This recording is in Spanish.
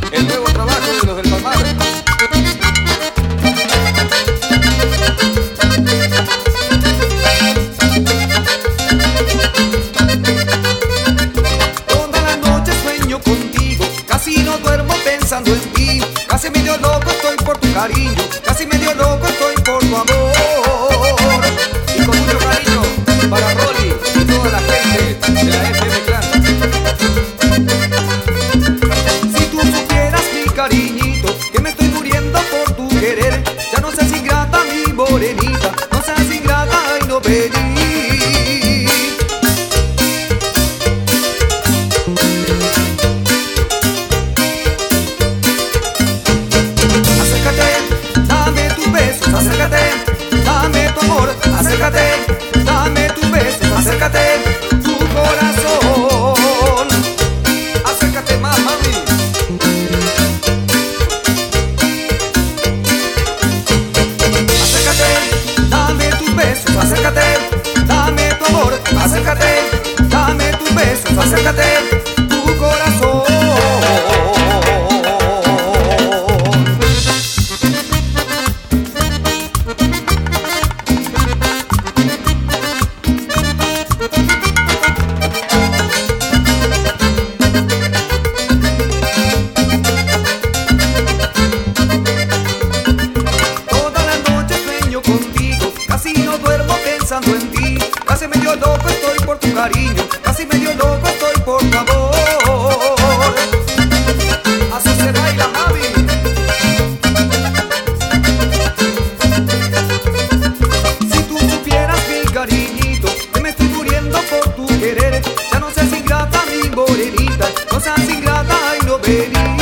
El nuevo trabajo de los del Palmar. Toda la noche sueño contigo, casi no duermo pensando en ti. Casi medio loco estoy por tu cariño, casi medio loco estoy por tu amor. Y con mucho cariño para Rolly y toda la gente de la FM Clan. Si tú supieras mi cariñito, que me estoy muriendo por tu querer. Ya no seas ingrata mi morenita, no seas ingrata y no venir. Acércate, dame tus besos, acércate, dame tu amor, acércate, dame tus besos, acércate, tu corazón. Acércate más, mami. Acércate, dame tus besos, acércate, dame tu amor, acércate, dame tus besos, acércate, tu corazón. Toda la noche sueño contigo, casi no duermo pensando en ti. Casi medio loco estoy por tu cariño, casi medio loco estoy por tu amor. Así se baila, mami. Si tú supieras mi cariñito, que me estoy muriendo por tu querer. Ya no seas ingrata mi morenita, no seas ingrata y no venir.